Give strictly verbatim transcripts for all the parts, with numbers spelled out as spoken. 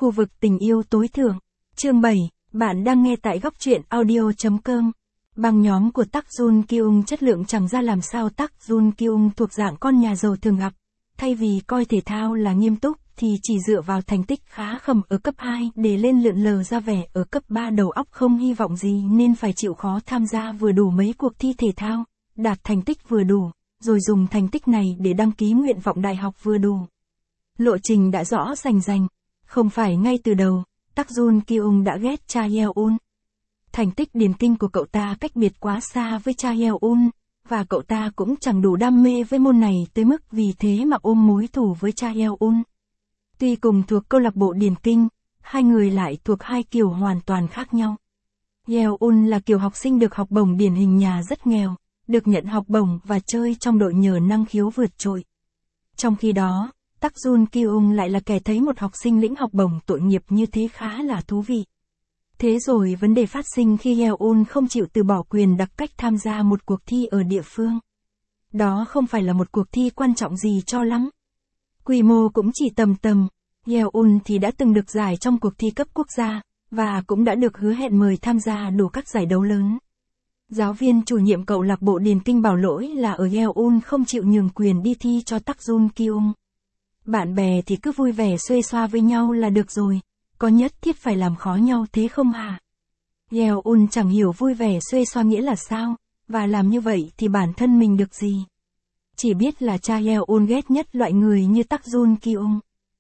Khu vực tình yêu tối thượng. Chương bảy, bạn đang nghe tại góc truyện audio chấm com. Băng nhóm của Park Jun Kyung chất lượng chẳng ra làm sao. Park Jun Kyung thuộc dạng con nhà giàu thường gặp. Thay vì coi thể thao là nghiêm túc thì chỉ dựa vào thành tích khá khẩm ở cấp hai để lên lượn lờ ra vẻ ở cấp ba đầu óc không hy vọng gì nên phải chịu khó tham gia vừa đủ mấy cuộc thi thể thao, đạt thành tích vừa đủ, rồi dùng thành tích này để đăng ký nguyện vọng đại học vừa đủ. Lộ trình đã rõ rành rành, không phải ngay từ đầu, Park Jun Kyung đã ghét Cha Yeon. Thành tích điền kinh của cậu ta cách biệt quá xa với Cha Yeon, và cậu ta cũng chẳng đủ đam mê với môn này tới mức vì thế mà ôm mối thù với Cha Yeon. Tuy cùng thuộc câu lạc bộ điền kinh, hai người lại thuộc hai kiểu hoàn toàn khác nhau. Yeon là kiểu học sinh được học bổng điển hình nhà rất nghèo, được nhận học bổng và chơi trong đội nhờ năng khiếu vượt trội. Trong khi đó, Park Jun Kyung lại là kẻ thấy một học sinh lĩnh học bổng tội nghiệp như thế khá là thú vị. Thế rồi vấn đề phát sinh khi Yeon không chịu từ bỏ quyền đặc cách tham gia một cuộc thi ở địa phương. Đó không phải là một cuộc thi quan trọng gì cho lắm. Quy mô cũng chỉ tầm tầm, Yeon thì đã từng được giải trong cuộc thi cấp quốc gia, và cũng đã được hứa hẹn mời tham gia đủ các giải đấu lớn. Giáo viên chủ nhiệm câu lạc bộ điền kinh bảo lỗi là ở Yeon không chịu nhường quyền đi thi cho Park Jun Kyung. Bạn bè thì cứ vui vẻ xuê xoa với nhau là được rồi, có nhất thiết phải làm khó nhau thế không hả? Yeon chẳng hiểu vui vẻ xuê xoa nghĩa là sao, và làm như vậy thì bản thân mình được gì. Chỉ biết là Cha Yeon ghét nhất loại người như Park Jun Kyung.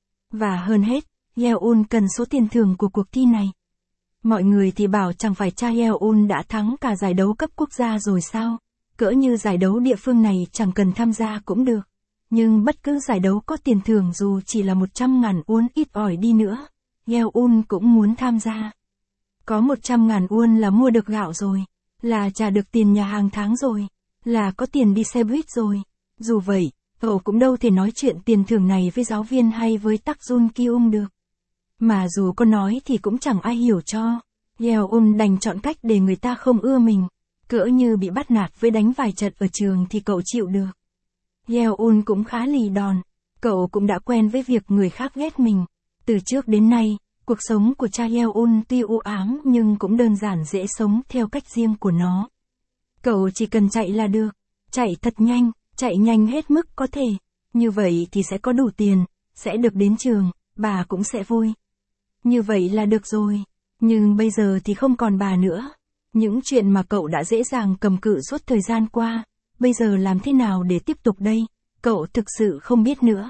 Và hơn hết, Yeon cần số tiền thưởng của cuộc thi này. Mọi người thì bảo chẳng phải Cha Yeon đã thắng cả giải đấu cấp quốc gia rồi sao, cỡ như giải đấu địa phương này chẳng cần tham gia cũng được. Nhưng bất cứ giải đấu có tiền thưởng dù chỉ là một trăm ngàn won ít ỏi đi nữa, Yeon cũng muốn tham gia. Có một trăm ngàn won là mua được gạo rồi, là trả được tiền nhà hàng tháng rồi, là có tiền đi xe buýt rồi. Dù vậy, cậu cũng đâu thể nói chuyện tiền thưởng này với giáo viên hay với Park Jun Kyung được. Mà dù có nói thì cũng chẳng ai hiểu cho. Yeon đành chọn cách để người ta không ưa mình. Cỡ như bị bắt nạt với đánh vài trận ở trường thì cậu chịu được. Yeon cũng khá lì đòn. Cậu cũng đã quen với việc người khác ghét mình. Từ trước đến nay, cuộc sống của Cha Yeon tuy u ám nhưng cũng đơn giản dễ sống theo cách riêng của nó. Cậu chỉ cần chạy là được. Chạy thật nhanh, chạy nhanh hết mức có thể. Như vậy thì sẽ có đủ tiền, sẽ được đến trường, bà cũng sẽ vui. Như vậy là được rồi. Nhưng bây giờ thì không còn bà nữa. Những chuyện mà cậu đã dễ dàng cầm cự suốt thời gian qua, bây giờ làm thế nào để tiếp tục đây, cậu thực sự không biết nữa.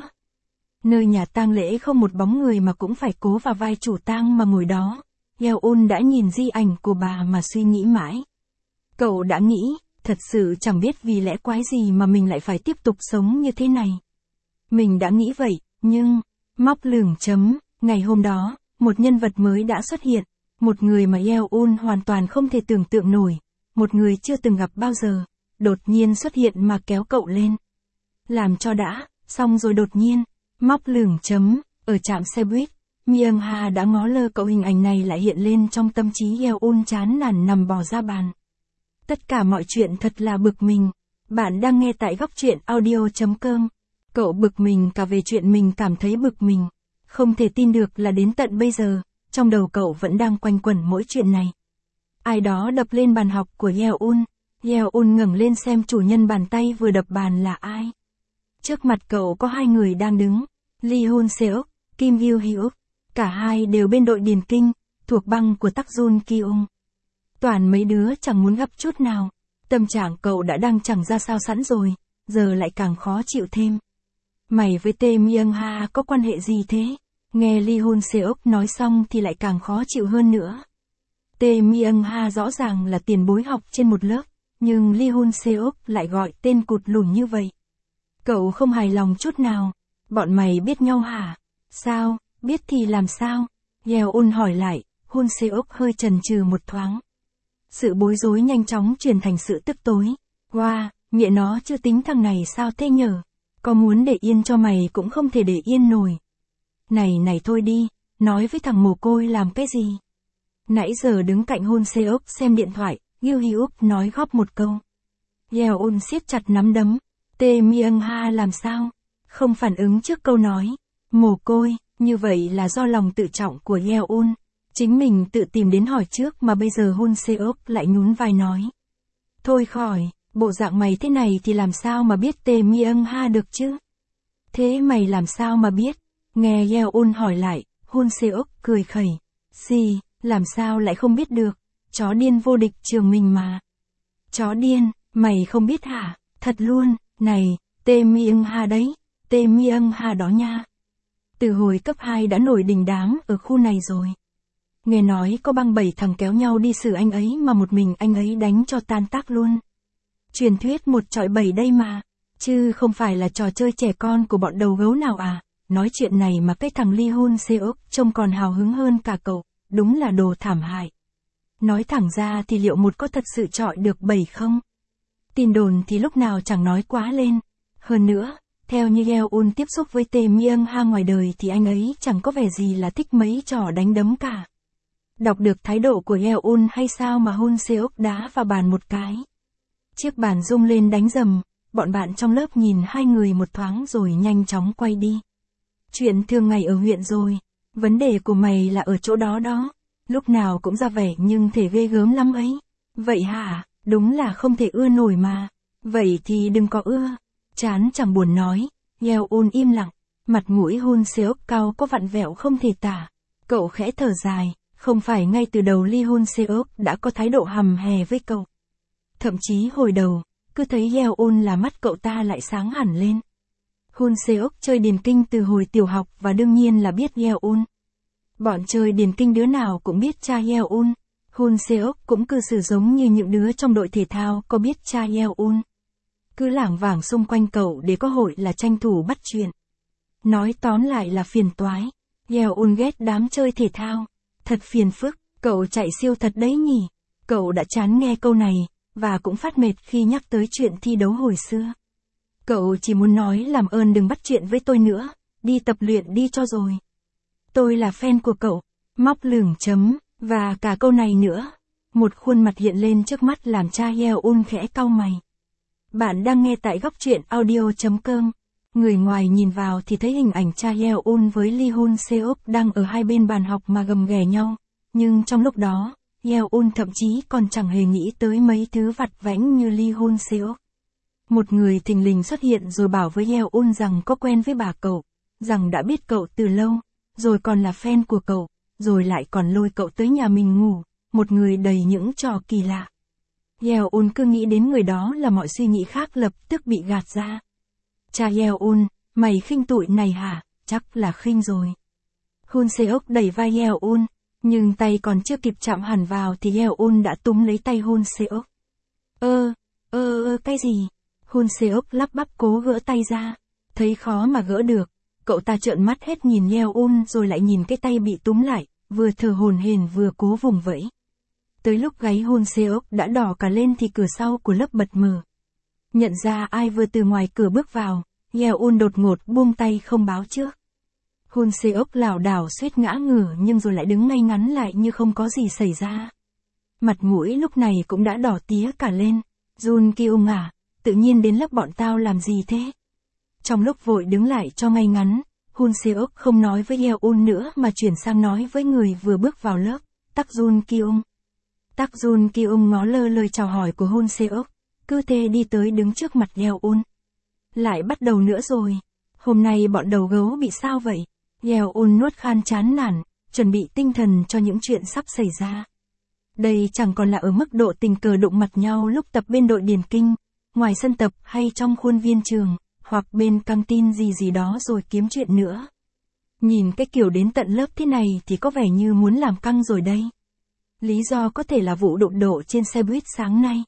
Nơi nhà tang lễ không một bóng người mà cũng phải cố vào vai chủ tang mà ngồi đó. Yeon đã nhìn di ảnh của bà mà suy nghĩ mãi. Cậu đã nghĩ, thật sự chẳng biết vì lẽ quái gì mà mình lại phải tiếp tục sống như thế này. Mình đã nghĩ vậy, nhưng, móc lửng chấm, ngày hôm đó, một nhân vật mới đã xuất hiện. Một người mà Yeon hoàn toàn không thể tưởng tượng nổi. Một người chưa từng gặp bao giờ. Đột nhiên xuất hiện mà kéo cậu lên. Làm cho đã, xong rồi đột nhiên, móc lửng chấm, ở trạm xe buýt, Myung Ha đã ngó lơ cậu. Hình ảnh này lại hiện lên trong tâm trí Yeon chán nản nằm bò ra bàn. Tất cả mọi chuyện thật là bực mình. Bạn đang nghe tại góc truyện audio chấm com. Cậu bực mình cả về chuyện mình cảm thấy bực mình. Không thể tin được là đến tận bây giờ, trong đầu cậu vẫn đang quanh quẩn mỗi chuyện này. Ai đó đập lên bàn học của Yeon. Yeon ngẩng lên xem chủ nhân bàn tay vừa đập bàn là ai. Trước mặt cậu có hai người đang đứng. Lee Hun Seok, Kim Woo Hyuk. Cả hai đều bên đội điền kinh, thuộc băng của Park Jun Kyung. Toàn mấy đứa chẳng muốn gặp chút nào. Tâm trạng cậu đã đang chẳng ra sao sẵn rồi, giờ lại càng khó chịu thêm. Mày với Tae Myung Ha có quan hệ gì thế? Nghe Lee Hun Seok nói xong thì lại càng khó chịu hơn nữa. Tae Myung Ha rõ ràng là tiền bối học trên một lớp, nhưng Lee Hun Seok lại gọi tên cụt lủn như vậy. Cậu không hài lòng chút nào. Bọn mày biết nhau hả? Sao, biết thì làm sao? Yeon hỏi lại. Hun Seok hơi chần chừ một thoáng. Sự bối rối nhanh chóng chuyển thành sự tức tối. Wow, mẹ nó chưa tính thằng này sao thế nhở? Có muốn để yên cho mày cũng không thể để yên nổi. Này này thôi đi, nói với thằng mồ côi làm cái gì? Nãy giờ đứng cạnh Hun Seok xem điện thoại, Gil Hyuk nói góp một câu. Yeon siết chặt nắm đấm. Tae Myung Ha làm sao? Không phản ứng trước câu nói. Mồ côi, Như vậy là do lòng tự trọng của Yeon. Chính mình tự tìm đến hỏi trước mà bây giờ Hun Seok lại nhún vai nói. Thôi khỏi, bộ dạng mày thế này thì làm sao mà biết Tae Myung Ha được chứ? Thế mày làm sao mà biết? Nghe Yeon hỏi lại, Hun Seok cười khẩy. Xì, làm sao lại không biết được, chó điên vô địch trường mình mà. Chó điên, mày không biết hả? Thật luôn, này, Tae Myung Ha đấy, Tae Myung Ha đó nha. Từ hồi cấp hai đã nổi đình đám ở khu này rồi. Nghe nói có băng bảy thằng kéo nhau đi xử anh ấy mà một mình anh ấy đánh cho tan tác luôn. Truyền thuyết một trọi bảy đây mà, chứ không phải là trò chơi trẻ con của bọn đầu gấu nào à. Nói chuyện này mà cái thằng Lee Hun Seok trông còn hào hứng hơn cả cậu, đúng là đồ thảm hại. Nói thẳng ra thì liệu một có thật sự trọi được bảy không? Tin đồn thì lúc nào chẳng nói quá lên. Hơn nữa, theo như Yeon tiếp xúc với Tae Myung Ha ngoài đời thì anh ấy chẳng có vẻ gì là thích mấy trò đánh đấm cả. Đọc được thái độ của Yeon hay sao mà Hun Seok đá vào bàn một cái. Chiếc bàn rung lên đánh rầm, bọn bạn trong lớp nhìn hai người một thoáng rồi nhanh chóng quay đi. Chuyện thường ngày ở huyện rồi, vấn đề của mày là ở chỗ đó đó, lúc nào cũng ra vẻ nhưng thể ghê gớm lắm ấy. Vậy hả, đúng là không thể ưa nổi mà, vậy thì đừng có ưa. Chán chẳng buồn nói, Yeon im lặng, mặt mũi Hun Seok cao có vặn vẹo không thể tả. Cậu khẽ thở dài, không phải ngay từ đầu Lee Hun Seok đã có thái độ hầm hè với cậu. Thậm chí hồi đầu, cứ thấy Yeon là mắt cậu ta lại sáng hẳn lên. Hun Seok chơi điền kinh từ hồi tiểu học và đương nhiên là biết Yeon. Bọn chơi điền kinh đứa nào cũng biết cha Yeon. Hun Seok cũng cư xử giống như những đứa trong đội thể thao có biết cha Yeon. Cứ lảng vảng xung quanh cậu để có hội là tranh thủ bắt chuyện. Nói tóm lại là phiền toái. Yeon ghét đám chơi thể thao. Thật phiền phức, cậu chạy siêu thật đấy nhỉ. Cậu đã chán nghe câu này, và cũng phát mệt khi nhắc tới chuyện thi đấu hồi xưa. Cậu chỉ muốn nói làm ơn đừng bắt chuyện với tôi nữa, đi tập luyện đi cho rồi. Tôi là fan của cậu, móc lửng chấm, và cả câu này nữa. Một khuôn mặt hiện lên trước mắt làm cha Yeon khẽ cau mày. Bạn đang nghe tại góc truyện audio chấm com. Người ngoài nhìn vào thì thấy hình ảnh cha Yeon với Lee Hun Seok đang ở hai bên bàn học mà gầm ghè nhau. Nhưng trong lúc đó, Yeon thậm chí còn chẳng hề nghĩ tới mấy thứ vặt vãnh như Lee Hun Seok. Một người thình lình xuất hiện rồi bảo với Yeon rằng có quen với bà cậu, rằng đã biết cậu từ lâu, rồi còn là fan của cậu, rồi lại còn lôi cậu tới nhà mình ngủ, một người đầy những trò kỳ lạ. Yeon cứ nghĩ đến người đó là mọi suy nghĩ khác lập tức bị gạt ra. Cha Yeon, mày khinh tụi này hả? Chắc là khinh rồi. Hun Seok đẩy vai Yeon, nhưng tay còn chưa kịp chạm hẳn vào thì Yeon đã túm lấy tay Hun Seok. Ơ, ơ ơ cái gì? Hun Seok lắp bắp cố gỡ tay ra. Thấy khó mà gỡ được, cậu ta trợn mắt hết nhìn Yeon rồi lại nhìn cái tay bị túm lại, vừa thở hổn hển vừa cố vùng vẫy. Tới lúc gáy Hun Seok đã đỏ cả lên thì cửa sau của lớp bật mở. Nhận ra ai vừa từ ngoài cửa bước vào, Yeon đột ngột buông tay không báo trước. Hun Seok lảo đảo suýt ngã ngửa nhưng rồi lại đứng ngay ngắn lại như không có gì xảy ra. Mặt mũi lúc này cũng đã đỏ tía cả lên. Jun Kyung à, tự nhiên đến lớp bọn tao làm gì thế? Trong lúc vội đứng lại cho ngay ngắn, Hun Seok không nói với Yeon nữa mà chuyển sang nói với người vừa bước vào lớp, Tắc Jun Kyung. Tắc Jun Kyung ngó lơ lời chào hỏi của Hun Seok, cứ thế đi tới đứng trước mặt Yeon. Lại bắt đầu nữa rồi. Hôm nay bọn đầu gấu bị sao vậy? Yeon nuốt khan chán nản, chuẩn bị tinh thần cho những chuyện sắp xảy ra. Đây chẳng còn là ở mức độ tình cờ đụng mặt nhau lúc tập bên đội điền kinh, ngoài sân tập hay trong khuôn viên trường, hoặc bên căng tin gì gì đó rồi kiếm chuyện nữa. Nhìn cái kiểu đến tận lớp thế này thì có vẻ như muốn làm căng rồi đây. Lý do có thể là vụ đụng độ trên xe buýt sáng nay.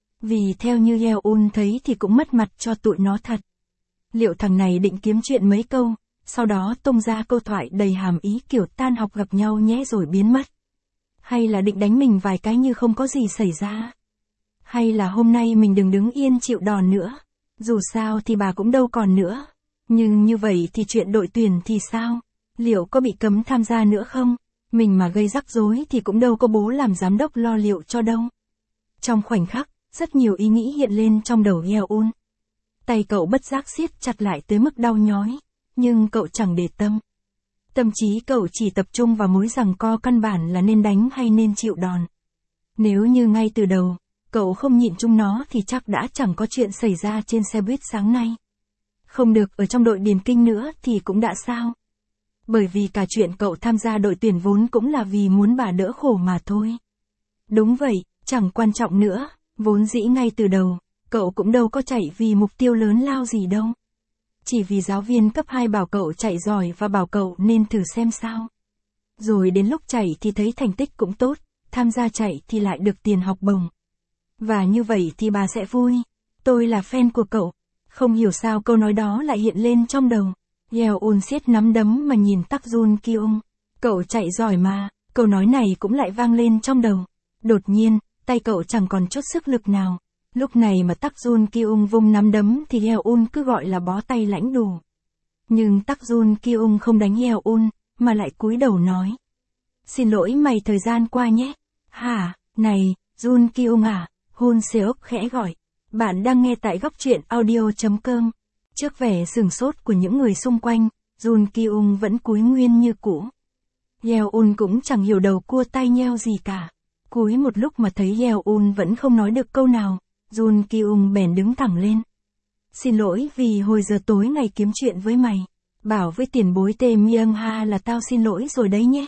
Vì theo như Yeon thấy thì cũng mất mặt cho tụi nó thật. Liệu thằng này định kiếm chuyện mấy câu, sau đó tung ra câu thoại đầy hàm ý kiểu tan học gặp nhau nhé rồi biến mất? Hay là định đánh mình vài cái như không có gì xảy ra? Hay là hôm nay mình đừng đứng yên chịu đòn nữa? Dù sao thì bà cũng đâu còn nữa. Nhưng như vậy thì chuyện đội tuyển thì sao? Liệu có bị cấm tham gia nữa không? Mình mà gây rắc rối thì cũng đâu có bố làm giám đốc lo liệu cho đâu. Trong khoảnh khắc, rất nhiều ý nghĩ hiện lên trong đầu Yeon. Tay cậu bất giác siết chặt lại tới mức đau nhói, nhưng cậu chẳng để tâm. Tâm trí cậu chỉ tập trung vào mối giằng co căn bản là nên đánh hay nên chịu đòn. Nếu như ngay từ đầu, cậu không nhịn chung nó thì chắc đã chẳng có chuyện xảy ra trên xe buýt sáng nay. Không được ở trong đội điền kinh nữa thì cũng đã sao. Bởi vì cả chuyện cậu tham gia đội tuyển vốn cũng là vì muốn bà đỡ khổ mà thôi. Đúng vậy, chẳng quan trọng nữa, vốn dĩ ngay từ đầu, cậu cũng đâu có chạy vì mục tiêu lớn lao gì đâu. Chỉ vì giáo viên cấp hai bảo cậu chạy giỏi và bảo cậu nên thử xem sao. Rồi đến lúc chạy thì thấy thành tích cũng tốt, tham gia chạy thì lại được tiền học bổng. Và như vậy thì bà sẽ vui. Tôi là fan của cậu. Không hiểu sao câu nói đó lại hiện lên trong đầu. Yeon siết nắm đấm mà nhìn Tắc Jun Kyung. Cậu chạy giỏi mà, câu nói này cũng lại vang lên trong đầu. Đột nhiên, tay cậu chẳng còn chút sức lực nào. Lúc này mà Tắc Jun Kyung vung nắm đấm thì Yeon cứ gọi là bó tay lãnh đủ. Nhưng Tắc Jun Kyung không đánh Yeon, mà lại cúi đầu nói. Xin lỗi mày thời gian qua nhé. Hả, này, Jun Kyung à, Hun Seok khẽ gọi. Bạn đang nghe tại góc truyện audio.com. Trước vẻ sửng sốt của những người xung quanh, Jun Kyung vẫn cúi nguyên như cũ. Yeon cũng chẳng hiểu đầu cua tay nheo gì cả. Cúi một lúc mà thấy Yeon vẫn không nói được câu nào, Jun Kyung bèn đứng thẳng lên. Xin lỗi vì hồi giờ tối ngày kiếm chuyện với mày. Bảo với tiền bối Tê Myung Ha là tao xin lỗi rồi đấy nhé.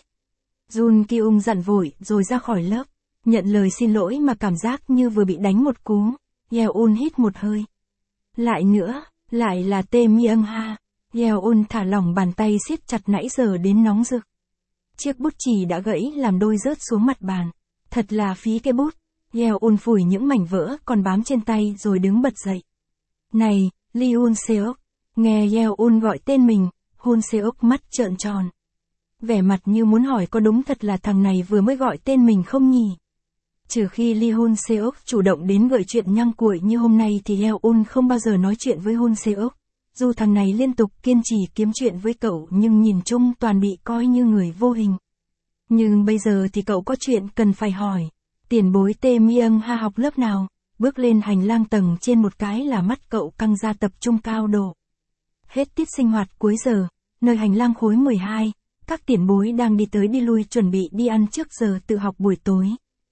Jun Kyung dặn vội rồi ra khỏi lớp. Nhận lời xin lỗi mà cảm giác như vừa bị đánh một cú. Yeon hít một hơi. Lại nữa, lại là Tê Myung Ha. Yeon thả lỏng bàn tay siết chặt nãy giờ đến nóng rực. Chiếc bút chì đã gãy làm đôi rớt xuống mặt bàn. Thật là phí cái bút. Yeon phủi những mảnh vỡ còn bám trên tay rồi đứng bật dậy. Này, Lee Hun Seok. Nghe Yeon gọi tên mình, Hun Seok mắt trợn tròn. Vẻ mặt như muốn hỏi có đúng thật là thằng này vừa mới gọi tên mình không nhỉ? Trừ khi Lee Hun Seok chủ động đến gợi chuyện nhăng cuội như hôm nay thì Yeon không bao giờ nói chuyện với Hun Seok. Dù thằng này liên tục kiên trì kiếm chuyện với cậu nhưng nhìn chung toàn bị coi như người vô hình. Nhưng bây giờ thì cậu có chuyện cần phải hỏi. Tiền bối Tê Myung Ha học lớp nào? Bước lên hành lang tầng trên một cái là mắt cậu căng ra tập trung cao độ. Hết tiết sinh hoạt cuối giờ, nơi hành lang khối mười hai, các tiền bối đang đi tới đi lui chuẩn bị đi ăn trước giờ tự học buổi tối.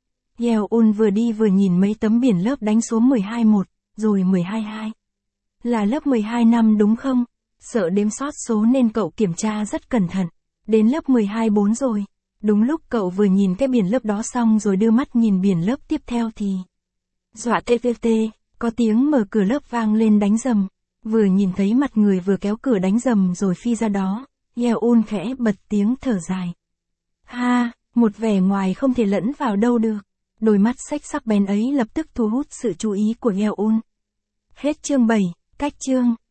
Yeon vừa đi vừa nhìn mấy tấm biển lớp đánh số mười hai một, rồi mười hai hai. Là lớp mười hai năm đúng không? Sợ đếm sót số nên cậu kiểm tra rất cẩn thận. Đến lớp mười hai bốn rồi. Đúng lúc cậu vừa nhìn cái biển lớp đó xong rồi đưa mắt nhìn biển lớp tiếp theo thì... Dọa tê tê tê, có tiếng mở cửa lớp vang lên đánh rầm. Vừa nhìn thấy mặt người vừa kéo cửa đánh rầm rồi phi ra đó, Yeon khẽ bật tiếng thở dài. Ha, một vẻ ngoài không thể lẫn vào đâu được. Đôi mắt xách sắc bén ấy lập tức thu hút sự chú ý của Yeon. Hết chương bảy, cách chương.